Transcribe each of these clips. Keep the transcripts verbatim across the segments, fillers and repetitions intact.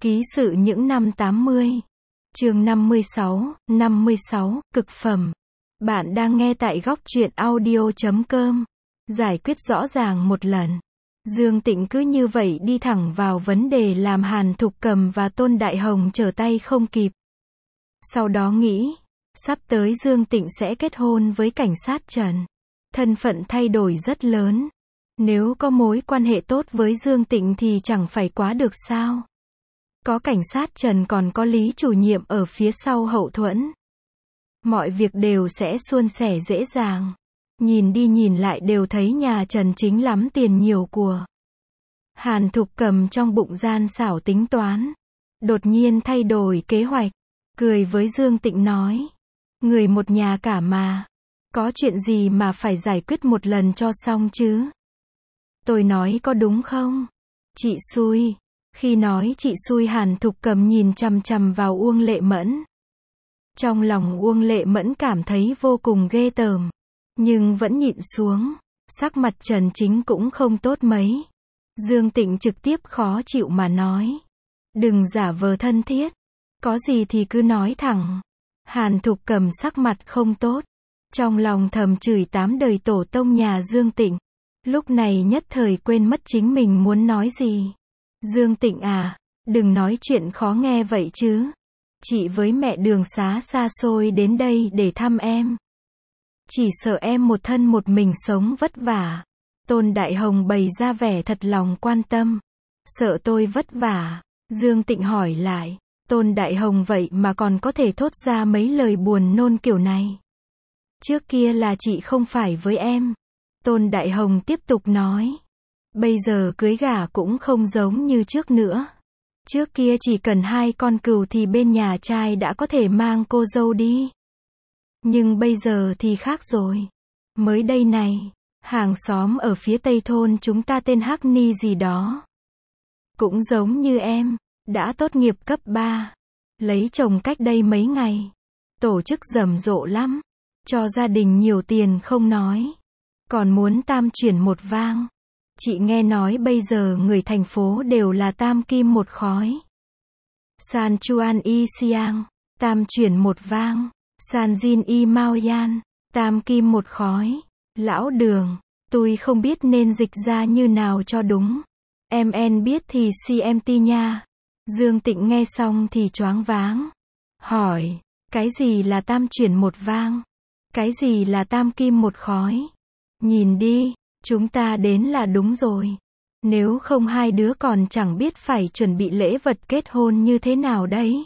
Ký sự những năm tám mươi. Chương năm mươi sáu, năm mươi sáu, cực phẩm. Bạn đang nghe tại góc truyện audio chấm com. Giải quyết rõ ràng một lần. Dương Tịnh cứ như vậy đi thẳng vào vấn đề làm Hàn Thục Cầm và Tôn Đại Hồng trở tay không kịp. Sau đó nghĩ, sắp tới Dương Tịnh sẽ kết hôn với cảnh sát Trần. Thân phận thay đổi rất lớn. Nếu có mối quan hệ tốt với Dương Tịnh thì chẳng phải quá được sao? Có cảnh sát Trần còn có Lý chủ nhiệm ở phía sau hậu thuẫn. Mọi việc đều sẽ suôn sẻ dễ dàng. Nhìn đi nhìn lại đều thấy nhà Trần chính lắm tiền nhiều của. Hàn Thục Cầm trong bụng gian xảo tính toán. Đột nhiên thay đổi kế hoạch. Cười với Dương Tịnh nói. Người một nhà cả mà. Có chuyện gì mà phải giải quyết một lần cho xong chứ? Tôi nói có đúng không? Chị xui. Khi nói chị xui Hàn Thục Cầm nhìn chằm chằm vào Uông Lệ Mẫn. Trong lòng Uông Lệ Mẫn cảm thấy vô cùng ghê tởm. Nhưng vẫn nhịn xuống. Sắc mặt Trần Chính cũng không tốt mấy. Dương Tịnh trực tiếp khó chịu mà nói. Đừng giả vờ thân thiết. Có gì thì cứ nói thẳng. Hàn Thục Cầm sắc mặt không tốt. Trong lòng thầm chửi tám đời tổ tông nhà Dương Tịnh. Lúc này nhất thời quên mất chính mình muốn nói gì. Dương Tịnh à, đừng nói chuyện khó nghe vậy chứ. Chị với mẹ đường xá xa xôi đến đây để thăm em. Chỉ sợ em một thân một mình sống vất vả. Tôn Đại Hồng bày ra vẻ thật lòng quan tâm. Sợ tôi vất vả. Dương Tịnh hỏi lại. Tôn Đại Hồng vậy mà còn có thể thốt ra mấy lời buồn nôn kiểu này. Trước kia là chị không phải với em. Tôn Đại Hồng tiếp tục nói. Bây giờ cưới gả cũng không giống như trước nữa. Trước kia chỉ cần hai con cừu thì bên nhà trai đã có thể mang cô dâu đi. Nhưng bây giờ thì khác rồi. Mới đây này, hàng xóm ở phía tây thôn chúng ta tên Hắc Ni gì đó. Cũng giống như em, đã tốt nghiệp cấp ba. Lấy chồng cách đây mấy ngày. Tổ chức rầm rộ lắm. Cho gia đình nhiều tiền không nói. Còn muốn tam chuyển một vang. Chị nghe nói bây giờ người thành phố đều là tam kim một khói. San Chuan Y Siang, tam chuyển một vang. San Jin Y Mao Yan, tam kim một khói. Lão Đường, tôi không biết nên dịch ra như nào cho đúng. Em en biết thì xê em tê nha. Dương Tịnh nghe xong thì choáng váng. Hỏi, cái gì là tam chuyển một vang? Cái gì là tam kim một khói? Nhìn đi. Chúng ta đến là đúng rồi. Nếu không hai đứa còn chẳng biết phải chuẩn bị lễ vật kết hôn như thế nào đấy.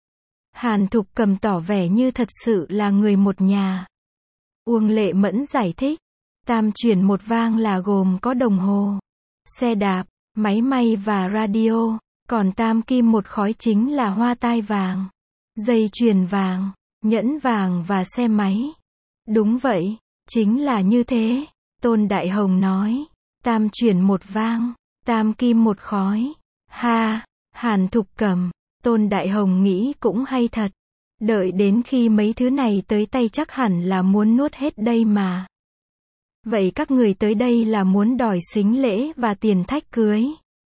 Hàn Thục Cầm tỏ vẻ như thật sự là người một nhà. Uông Lệ Mẫn giải thích. Tam chuyển một vang là gồm có đồng hồ, xe đạp, máy may và radio. Còn tam kim một khói chính là hoa tai vàng, dây chuyền vàng, nhẫn vàng và xe máy. Đúng vậy, chính là như thế. Tôn Đại Hồng nói, tam chuyển một vang, tam kim một khói. Ha, Hàn Thục Cầm, Tôn Đại Hồng nghĩ cũng hay thật. Đợi đến khi mấy thứ này tới tay chắc hẳn là muốn nuốt hết đây mà. Vậy các người tới đây là muốn đòi sính lễ và tiền thách cưới?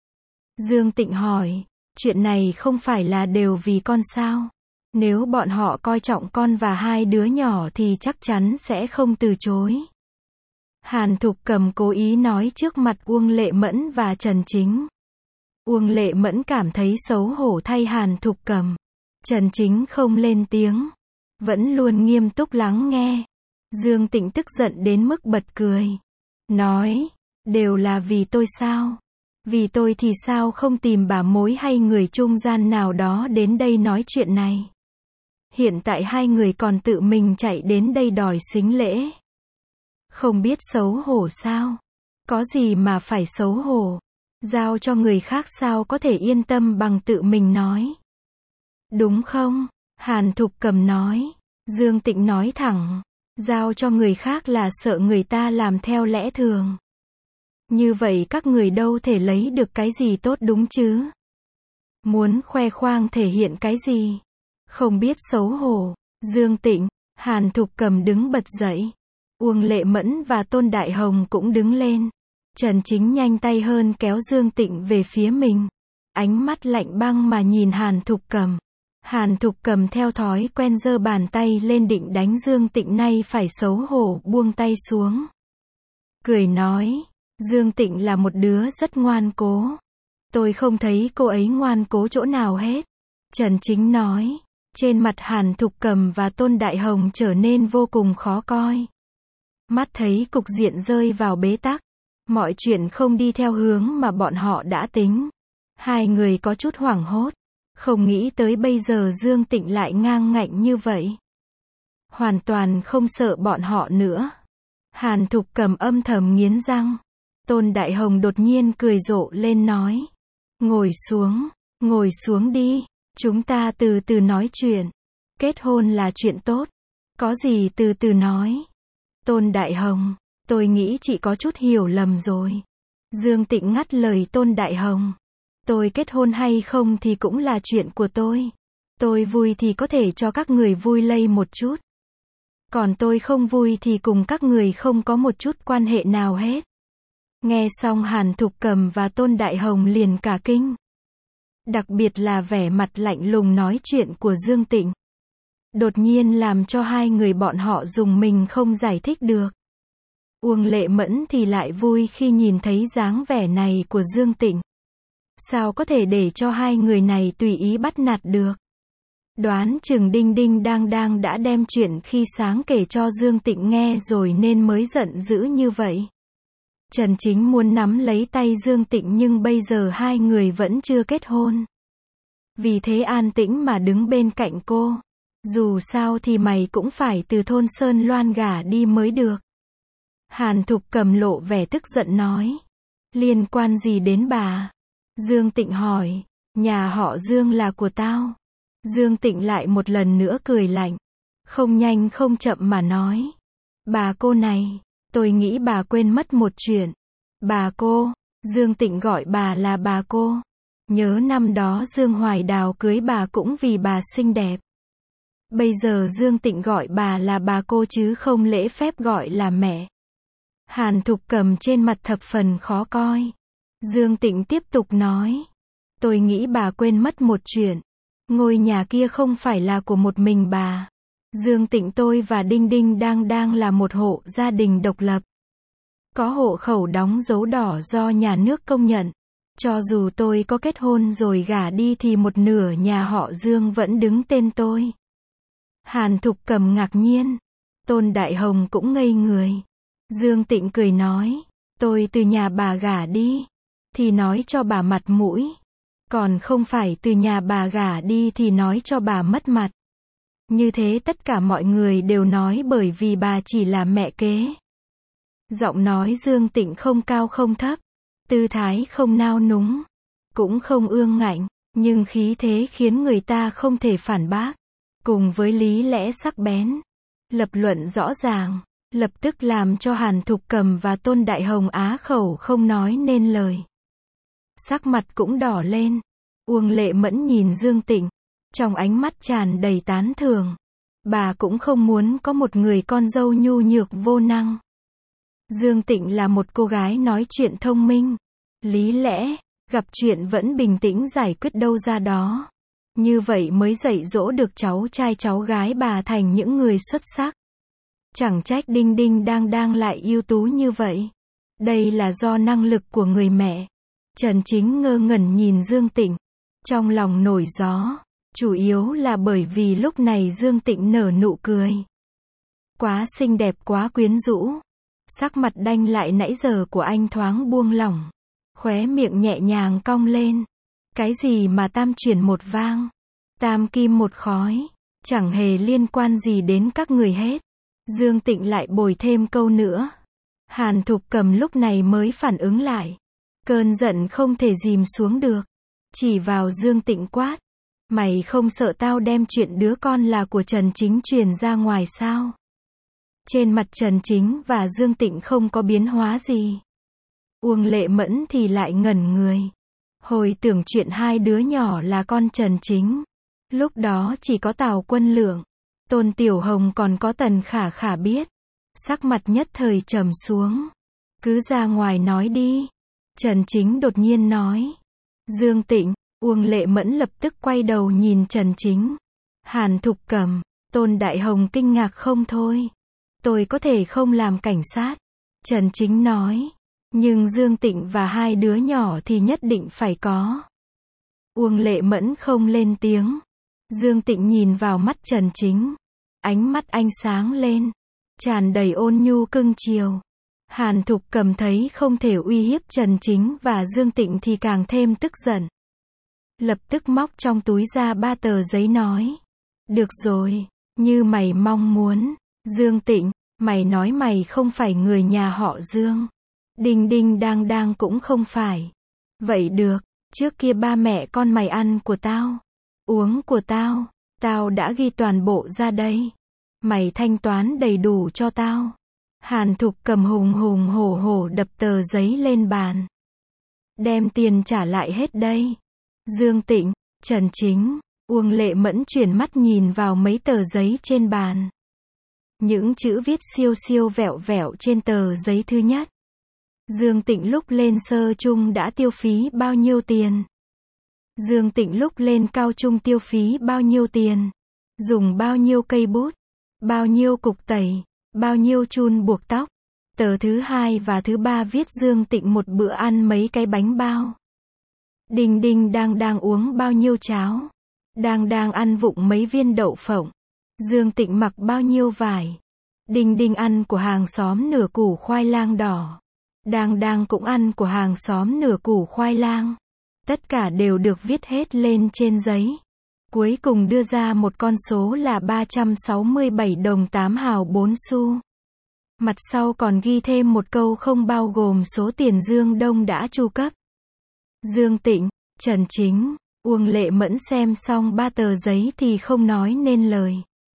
Dương Tịnh hỏi, chuyện này không phải là đều vì con sao? Nếu bọn họ coi trọng con và hai đứa nhỏ thì chắc chắn sẽ không từ chối. Hàn Thục Cầm cố ý nói trước mặt Uông Lệ Mẫn và Trần Chính. Uông Lệ Mẫn cảm thấy xấu hổ thay Hàn Thục Cầm. Trần Chính không lên tiếng. Vẫn luôn nghiêm túc lắng nghe. Dương Tịnh tức giận đến mức bật cười. Nói, đều là vì tôi sao? Vì tôi thì sao không tìm bà mối hay người trung gian nào đó đến đây nói chuyện này? Hiện tại hai người còn tự mình chạy đến đây đòi sính lễ. Không biết xấu hổ sao? Có gì mà phải xấu hổ? Giao cho người khác sao có thể yên tâm bằng tự mình nói? Đúng không? Hàn Thục Cầm nói. Dương Tịnh nói thẳng. Giao cho người khác là sợ người ta làm theo lẽ thường. Như vậy các người đâu thể lấy được cái gì tốt đúng chứ? Muốn khoe khoang thể hiện cái gì? Không biết xấu hổ. Dương Tịnh, Hàn Thục Cầm đứng bật dậy. Uông Lệ Mẫn và Tôn Đại Hồng cũng đứng lên. Trần Chính nhanh tay hơn kéo Dương Tịnh về phía mình. ánh mắt lạnh băng mà nhìn Hàn Thục Cầm. Hàn Thục Cầm theo thói quen giơ bàn tay lên định đánh Dương Tịnh, nay phải xấu hổ buông tay xuống. Cười nói, Dương Tịnh là một đứa rất ngoan cố. Tôi không thấy cô ấy ngoan cố chỗ nào hết. Trần Chính nói. Trên mặt Hàn Thục Cầm và Tôn Đại Hồng trở nên vô cùng khó coi. Mắt thấy cục diện rơi vào bế tắc. Mọi chuyện không đi theo hướng mà bọn họ đã tính. Hai người có chút hoảng hốt. Không nghĩ tới bây giờ Dương Tịnh lại ngang ngạnh như vậy. Hoàn toàn không sợ bọn họ nữa. Hàn Thục Cầm âm thầm nghiến răng. Tôn Đại Hồng đột nhiên cười rộ lên nói. Ngồi xuống, ngồi xuống đi. Chúng ta từ từ nói chuyện. Kết hôn là chuyện tốt. Có gì từ từ nói. Tôn Đại Hồng, tôi nghĩ chị có chút hiểu lầm rồi. Dương Tịnh ngắt lời Tôn Đại Hồng. Tôi kết hôn hay không thì cũng là chuyện của tôi. Tôi vui thì có thể cho các người vui lây một chút. Còn tôi không vui thì cùng các người không có một chút quan hệ nào hết. Nghe xong Hàn Thục Cầm và Tôn Đại Hồng liền cả kinh. Đặc biệt là vẻ mặt lạnh lùng nói chuyện của Dương Tịnh. Đột nhiên làm cho hai người bọn họ dùng mình không giải thích được. Uông Lệ Mẫn thì lại vui khi nhìn thấy dáng vẻ này của Dương Tịnh. Sao có thể để cho hai người này tùy ý bắt nạt được. Đoán chừng Đinh Đinh Đang Đang đã đem chuyện khi sáng kể cho Dương Tịnh nghe rồi nên mới giận dữ như vậy. Trần Chính muốn nắm lấy tay Dương Tịnh nhưng bây giờ hai người vẫn chưa kết hôn. Vì thế an tĩnh mà đứng bên cạnh cô. Dù sao thì mày cũng phải từ thôn Sơn Loan gả đi mới được. Hàn Thục Cầm lộ vẻ tức giận nói. Liên quan gì đến bà? Dương Tịnh hỏi. Nhà họ Dương là của tao. Dương Tịnh lại một lần nữa cười lạnh. Không nhanh không chậm mà nói. Bà cô này, tôi nghĩ bà quên mất một chuyện. Bà cô, Dương Tịnh gọi bà là bà cô. Nhớ năm đó Dương Hoài Đào cưới bà cũng vì bà xinh đẹp. Bây giờ Dương Tịnh gọi bà là bà cô chứ không lễ phép gọi là mẹ. Hàn Thục Cầm trên mặt thập phần khó coi. Dương Tịnh tiếp tục nói. Tôi nghĩ bà quên mất một chuyện. Ngôi nhà kia không phải là của một mình bà. Dương Tịnh tôi và Đinh Đinh Đang Đang là một hộ gia đình độc lập. Có hộ khẩu đóng dấu đỏ do nhà nước công nhận. Cho dù tôi có kết hôn rồi gả đi thì một nửa nhà họ Dương vẫn đứng tên tôi. Hàn Thục Cầm ngạc nhiên. Tôn Đại Hồng cũng ngây người. Dương Tịnh cười nói. Tôi từ nhà bà gả đi. Thì nói cho bà mặt mũi. Còn không phải từ nhà bà gả đi thì nói cho bà mất mặt. Như thế tất cả mọi người đều nói bởi vì bà chỉ là mẹ kế. Giọng nói Dương Tịnh không cao không thấp. Tư thái không nao núng. Cũng không ương ngạnh. Nhưng khí thế khiến người ta không thể phản bác. Cùng với lý lẽ sắc bén. Lập luận rõ ràng. Lập tức làm cho Hàn Thục Cầm và Tôn Đại Hồng á khẩu không nói nên lời. Sắc mặt cũng đỏ lên. Uông Lệ Mẫn nhìn Dương Tịnh. Trong ánh mắt tràn đầy tán thưởng. Bà cũng không muốn có một người con dâu nhu nhược vô năng. Dương Tịnh là một cô gái nói chuyện thông minh. Lý lẽ, gặp chuyện vẫn bình tĩnh giải quyết đâu ra đó. Như vậy mới dạy dỗ được cháu trai cháu gái bà thành những người xuất sắc. Chẳng trách Đinh Đinh Đang Đang lại ưu tú như vậy. Đây là do năng lực của người mẹ. Trần Chính ngơ ngẩn nhìn Dương Tịnh. Trong lòng nổi gió. Chủ yếu là bởi vì lúc này Dương Tịnh nở nụ cười. Quá xinh đẹp quá quyến rũ. Sắc mặt đanh lại nãy giờ của anh thoáng buông lỏng. Khóe miệng nhẹ nhàng cong lên. Cái gì mà tam chuyển một vang. Tam kim một khói. Chẳng hề liên quan gì đến các người hết. Dương Tịnh lại bồi thêm câu nữa. Hàn Thục Cầm lúc này mới phản ứng lại. Cơn giận không thể dìm xuống được. Chỉ vào Dương Tịnh quát. Mày không sợ tao đem chuyện đứa con là của Trần Chính truyền ra ngoài sao? Trên mặt Trần Chính và Dương Tịnh không có biến hóa gì. Uông Lệ Mẫn thì lại ngẩn người. Hồi tưởng chuyện hai đứa nhỏ là con Trần Chính. Lúc đó chỉ có Tào Quân Lượng, Tôn Tiểu Hồng còn có Tần Khả Khả biết. Sắc mặt nhất thời trầm xuống. Cứ ra ngoài nói đi. Trần Chính đột nhiên nói. Dương Tịnh, Uông Lệ Mẫn lập tức quay đầu nhìn Trần Chính. Hàn Thục Cầm, Tôn Đại Hồng kinh ngạc không thôi. Tôi có thể không làm cảnh sát. Trần Chính nói. Nhưng Dương Tịnh và hai đứa nhỏ thì nhất định phải có. Uông Lệ Mẫn không lên tiếng. Dương Tịnh nhìn vào mắt Trần Chính. Ánh mắt anh sáng lên. Tràn đầy ôn nhu cưng chiều. Hàn Thục Cầm thấy không thể uy hiếp Trần Chính và Dương Tịnh thì càng thêm tức giận. Lập tức móc trong túi ra ba tờ giấy nói. Được rồi, như mày mong muốn. Dương Tịnh, mày nói mày không phải người nhà họ Dương. Đinh đinh đang đang cũng không phải. Vậy được, trước kia ba mẹ con mày ăn của tao, uống của tao, tao đã ghi toàn bộ ra đây. Mày thanh toán đầy đủ cho tao. Hàn Thục Cầm hùng hùng hổ hổ đập tờ giấy lên bàn. Đem tiền trả lại hết đây. Dương Tịnh, Trần Chính, Uông Lệ Mẫn chuyển mắt nhìn vào mấy tờ giấy trên bàn. Những chữ viết siêu siêu vẹo vẹo trên tờ giấy thứ nhất. Dương Tịnh lúc lên sơ trung đã tiêu phí bao nhiêu tiền? Dương Tịnh lúc lên cao trung tiêu phí bao nhiêu tiền? Dùng bao nhiêu cây bút? Bao nhiêu cục tẩy? Bao nhiêu chun buộc tóc? Tờ thứ hai và thứ ba viết Dương Tịnh một bữa ăn mấy cái bánh bao. Đinh đinh đang đang uống bao nhiêu cháo? Đang đang ăn vụng mấy viên đậu phộng. Dương Tịnh mặc bao nhiêu vải? Đinh đinh ăn của hàng xóm nửa củ khoai lang đỏ. Đang đang cũng ăn của hàng xóm nửa củ khoai lang. Tất cả đều được viết hết lên trên giấy. Cuối cùng đưa ra một con số là ba trăm sáu mươi bảy đồng tám hào bốn xu. Mặt sau còn ghi thêm một câu không bao gồm số tiền Dương Đông đã chu cấp. Dương Tịnh, Trần Chính, Uông Lệ Mẫn xem xong ba tờ giấy thì không nói nên lời.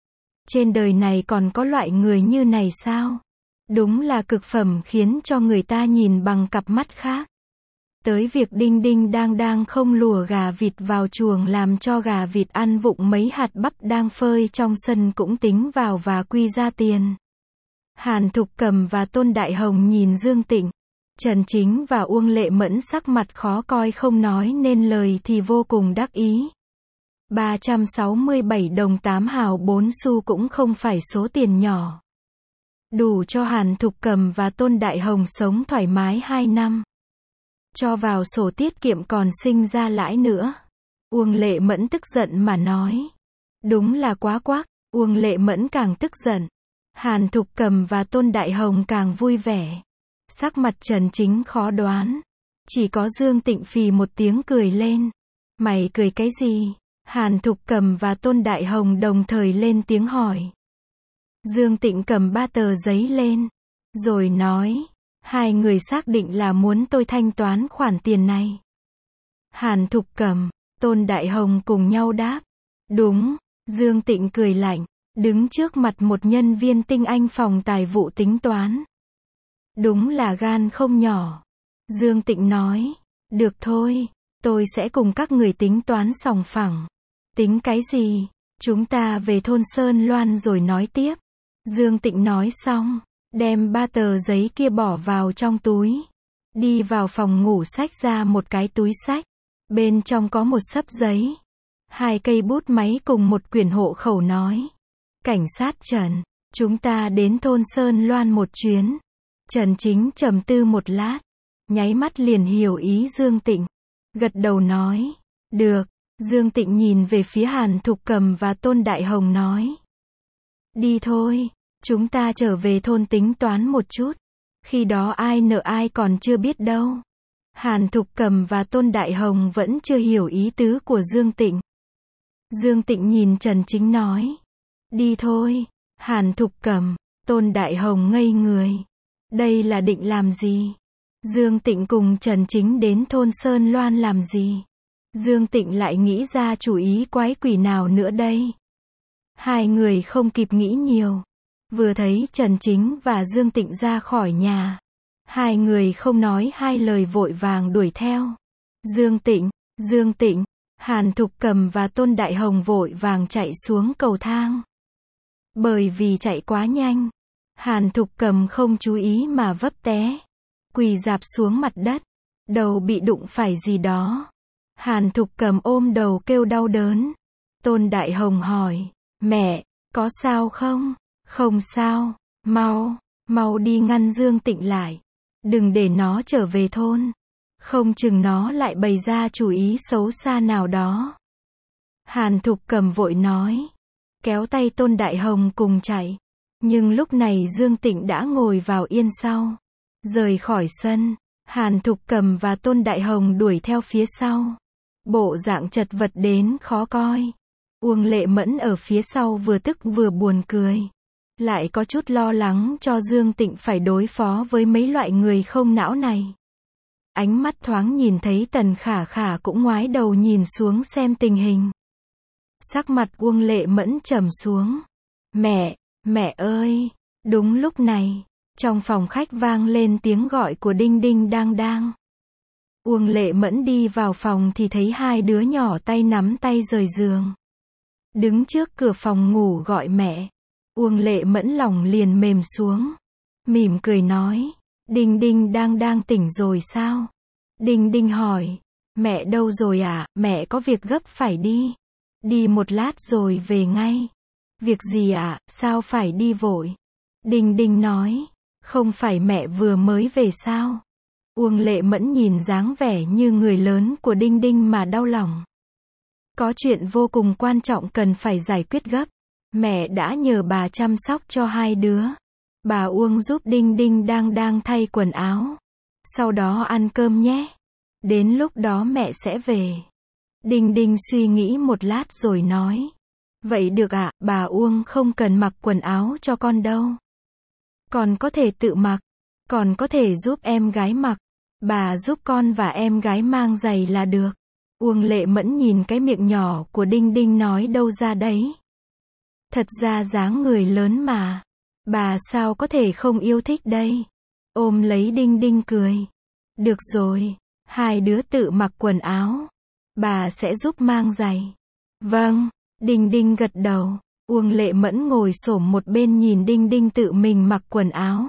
Trên đời này còn có loại người như này sao? Đúng là cực phẩm khiến cho người ta nhìn bằng cặp mắt khác. Tới việc đinh đinh đang đang không lùa gà vịt vào chuồng làm cho gà vịt ăn vụng mấy hạt bắp đang phơi trong sân cũng tính vào và quy ra tiền. Hàn Thục Cầm và Tôn Đại Hồng nhìn Dương Tịnh, Trần Chính và Uông Lệ Mẫn sắc mặt khó coi không nói nên lời thì vô cùng đắc ý. ba trăm sáu mươi bảy đồng tám hào bốn xu cũng không phải số tiền nhỏ. Đủ cho Hàn Thục Cầm và Tôn Đại Hồng sống thoải mái hai năm. Cho vào sổ tiết kiệm còn sinh ra lãi nữa. Uông Lệ Mẫn tức giận mà nói. Đúng là quá quắc. Uông Lệ Mẫn càng tức giận. Hàn Thục Cầm và Tôn Đại Hồng càng vui vẻ. Sắc mặt Trần Chính khó đoán. Chỉ có Dương Tịnh phì một tiếng cười lên. Mày cười cái gì? Hàn Thục Cầm và Tôn Đại Hồng đồng thời lên tiếng hỏi. Dương Tịnh cầm ba tờ giấy lên. Rồi nói. Hai người xác định là muốn tôi thanh toán khoản tiền này. Hàn Thục Cầm, Tôn Đại Hồng cùng nhau đáp. Đúng. Dương Tịnh cười lạnh. Đứng trước mặt một nhân viên tinh anh phòng tài vụ tính toán. Đúng là gan không nhỏ. Dương Tịnh nói. Được thôi. Tôi sẽ cùng các người tính toán sòng phẳng. Tính cái gì? Chúng ta về thôn Sơn Loan rồi nói tiếp. Dương Tịnh nói xong. Đem ba tờ giấy kia bỏ vào trong túi. Đi vào phòng ngủ xách ra một cái túi xách. Bên trong có một xấp giấy. Hai cây bút máy cùng một quyển hộ khẩu nói. Cảnh sát Trần, chúng ta đến thôn Sơn Loan một chuyến. Trần Chính trầm tư một lát. Nháy mắt liền hiểu ý Dương Tịnh. Gật đầu nói. Được. Dương Tịnh nhìn về phía Hàn Thục Cầm và Tôn Đại Hồng nói. Đi thôi. Chúng ta trở về thôn tính toán một chút. Khi đó ai nợ ai còn chưa biết đâu. Hàn Thục Cầm và Tôn Đại Hồng vẫn chưa hiểu ý tứ của Dương Tịnh. Dương Tịnh nhìn Trần Chính nói. Đi thôi. Hàn Thục Cầm, Tôn Đại Hồng ngây người. Đây là định làm gì? Dương Tịnh cùng Trần Chính đến thôn Sơn Loan làm gì? Dương Tịnh lại nghĩ ra chủ ý quái quỷ nào nữa đây? Hai người không kịp nghĩ nhiều. Vừa thấy Trần Chính và Dương Tịnh ra khỏi nhà. Hai người không nói hai lời vội vàng đuổi theo. Dương Tịnh, Dương Tịnh, Hàn Thục Cầm và Tôn Đại Hồng vội vàng chạy xuống cầu thang. Bởi vì chạy quá nhanh, Hàn Thục Cầm không chú ý mà vấp té. Quỳ rạp xuống mặt đất. Đầu bị đụng phải gì đó. Hàn Thục Cầm ôm đầu kêu đau đớn. Tôn Đại Hồng hỏi, mẹ, có sao không? Không sao, mau, mau đi ngăn Dương Tịnh lại. Đừng để nó trở về thôn. Không chừng nó lại bày ra chủ ý xấu xa nào đó. Hàn Thục Cầm vội nói. Kéo tay Tôn Đại Hồng cùng chạy. Nhưng lúc này Dương Tịnh đã ngồi vào yên sau. Rời khỏi sân. Hàn Thục Cầm và Tôn Đại Hồng đuổi theo phía sau. Bộ dạng chật vật đến khó coi. Uông Lệ Mẫn ở phía sau vừa tức vừa buồn cười. Lại có chút lo lắng cho Dương Tịnh phải đối phó với mấy loại người không não này. Ánh mắt thoáng nhìn thấy Tần Khả Khả cũng ngoái đầu nhìn xuống xem tình hình. Sắc mặt Uông Lệ Mẫn trầm xuống. Mẹ, mẹ ơi! Đúng lúc này, trong phòng khách vang lên tiếng gọi của Đinh Đinh Đang Đang. Uông Lệ Mẫn đi vào phòng thì thấy hai đứa nhỏ tay nắm tay rời giường. Đứng trước cửa phòng ngủ gọi mẹ. Uông Lệ Mẫn lòng liền mềm xuống. Mỉm cười nói, Đinh Đinh Đang Đang tỉnh rồi sao? Đinh Đinh hỏi, mẹ đâu rồi ạ? À? Mẹ có việc gấp phải đi. Đi một lát rồi về ngay. Việc gì ạ? À? Sao phải đi vội? Đinh Đinh nói, không phải mẹ vừa mới về sao? Uông Lệ Mẫn nhìn dáng vẻ như người lớn của Đinh Đinh mà đau lòng. Có chuyện vô cùng quan trọng cần phải giải quyết gấp. Mẹ đã nhờ bà chăm sóc cho hai đứa. Bà Uông giúp Đinh Đinh Đang Đang thay quần áo. Sau đó ăn cơm nhé. Đến lúc đó mẹ sẽ về. Đinh Đinh suy nghĩ một lát rồi nói. Vậy được ạ, à, bà Uông không cần mặc quần áo cho con đâu. Con có thể tự mặc. Còn có thể giúp em gái mặc. Bà giúp con và em gái mang giày là được. Uông Lệ Mẫn nhìn cái miệng nhỏ của Đinh Đinh nói đâu ra đấy. Thật ra dáng người lớn mà. Bà sao có thể không yêu thích đây. Ôm lấy Đinh Đinh cười. Được rồi, hai đứa tự mặc quần áo. Bà sẽ giúp mang giày. Vâng, Đinh Đinh gật đầu. Uông Lệ Mẫn ngồi xổm một bên nhìn Đinh Đinh tự mình mặc quần áo.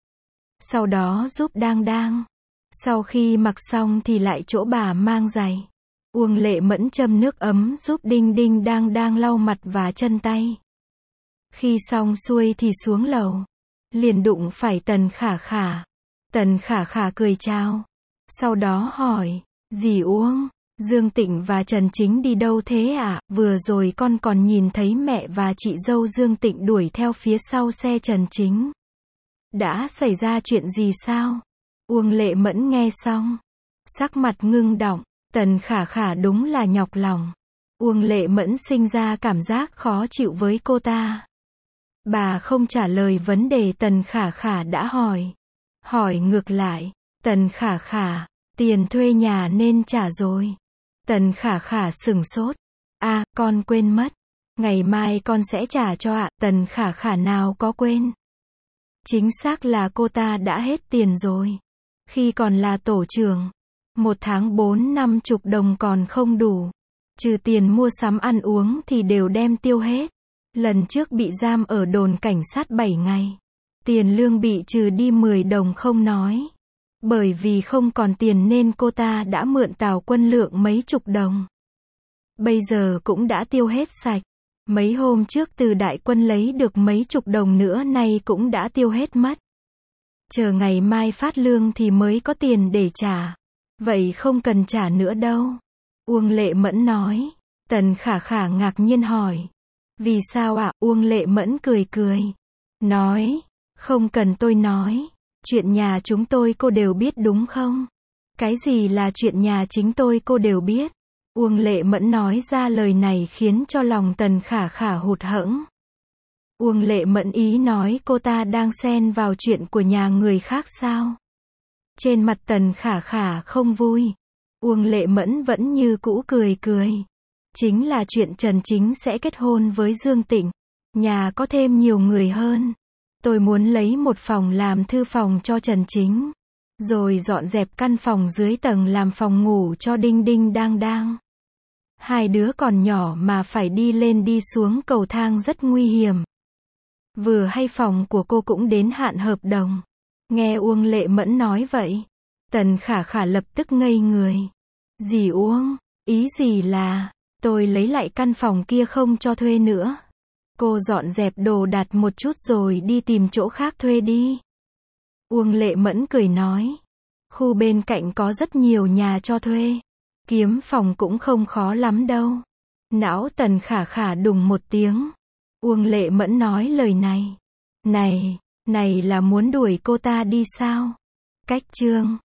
Sau đó giúp Đang Đang. Sau khi mặc xong thì lại chỗ bà mang giày. Uông Lệ Mẫn châm nước ấm giúp Đinh Đinh Đang Đang lau mặt và chân tay. Khi xong xuôi thì xuống lầu. Liền đụng phải Tần Khả Khả. Tần Khả Khả cười chào. Sau đó hỏi, dì Uông, Dương Tịnh và Trần Chính đi đâu thế ạ? À? Vừa rồi con còn nhìn thấy mẹ và chị dâu Dương Tịnh đuổi theo phía sau xe Trần Chính. Đã xảy ra chuyện gì sao? Uông Lệ Mẫn nghe xong. Sắc mặt ngưng đọng. Tần Khả Khả đúng là nhọc lòng. Uông Lệ Mẫn sinh ra cảm giác khó chịu với cô ta. Bà không trả lời vấn đề Tần Khả Khả đã hỏi. Hỏi ngược lại, Tần Khả Khả, tiền thuê nhà nên trả rồi. Tần Khả Khả sửng sốt. À, con quên mất. Ngày mai con sẽ trả cho ạ. Tần Khả Khả nào có quên. Chính xác là cô ta đã hết tiền rồi. Khi còn là tổ trưởng, một tháng bốn năm chục đồng còn không đủ. Trừ tiền mua sắm ăn uống thì đều đem tiêu hết. Lần trước bị giam ở đồn cảnh sát bảy ngày. Tiền lương bị trừ đi mười đồng không nói. Bởi vì không còn tiền nên cô ta đã mượn Tào Quân Lượng mấy chục đồng. Bây giờ cũng đã tiêu hết sạch. Mấy hôm trước từ Đại Quân lấy được mấy chục đồng nữa nay cũng đã tiêu hết mất. Chờ ngày mai phát lương thì mới có tiền để trả. Vậy không cần trả nữa đâu. Uông Lệ Mẫn nói. Tần Khả Khả ngạc nhiên hỏi. Vì sao ạ? À? Uông Lệ Mẫn cười cười. Nói. Không cần tôi nói. Chuyện nhà chúng tôi cô đều biết đúng không? Cái gì là chuyện nhà chính tôi cô đều biết. Uông Lệ Mẫn nói ra lời này khiến cho lòng Tần Khả Khả hụt hẫng. Uông Lệ Mẫn ý nói cô ta đang xen vào chuyện của nhà người khác sao? Trên mặt Tần Khả Khả không vui. Uông Lệ Mẫn vẫn như cũ cười cười. Chính là chuyện Trần Chính sẽ kết hôn với Dương Tịnh. Nhà có thêm nhiều người hơn. Tôi muốn lấy một phòng làm thư phòng cho Trần Chính. Rồi dọn dẹp căn phòng dưới tầng làm phòng ngủ cho Đinh Đinh Đang Đang. Hai đứa còn nhỏ mà phải đi lên đi xuống cầu thang rất nguy hiểm. Vừa hay phòng của cô cũng đến hạn hợp đồng. Nghe Uông Lệ Mẫn nói vậy, Tần Khả Khả lập tức ngây người. Dì Uông, Ý gì là, tôi lấy lại căn phòng kia không cho thuê nữa. Cô dọn dẹp đồ đạc một chút rồi đi tìm chỗ khác thuê đi. Uông Lệ Mẫn cười nói. Khu bên cạnh có rất nhiều nhà cho thuê. Kiếm phòng cũng không khó lắm đâu. Não Tần Khả Khả đùng một tiếng. Uông Lệ Mẫn nói lời này. Này, này là muốn đuổi cô ta đi sao? Cách chương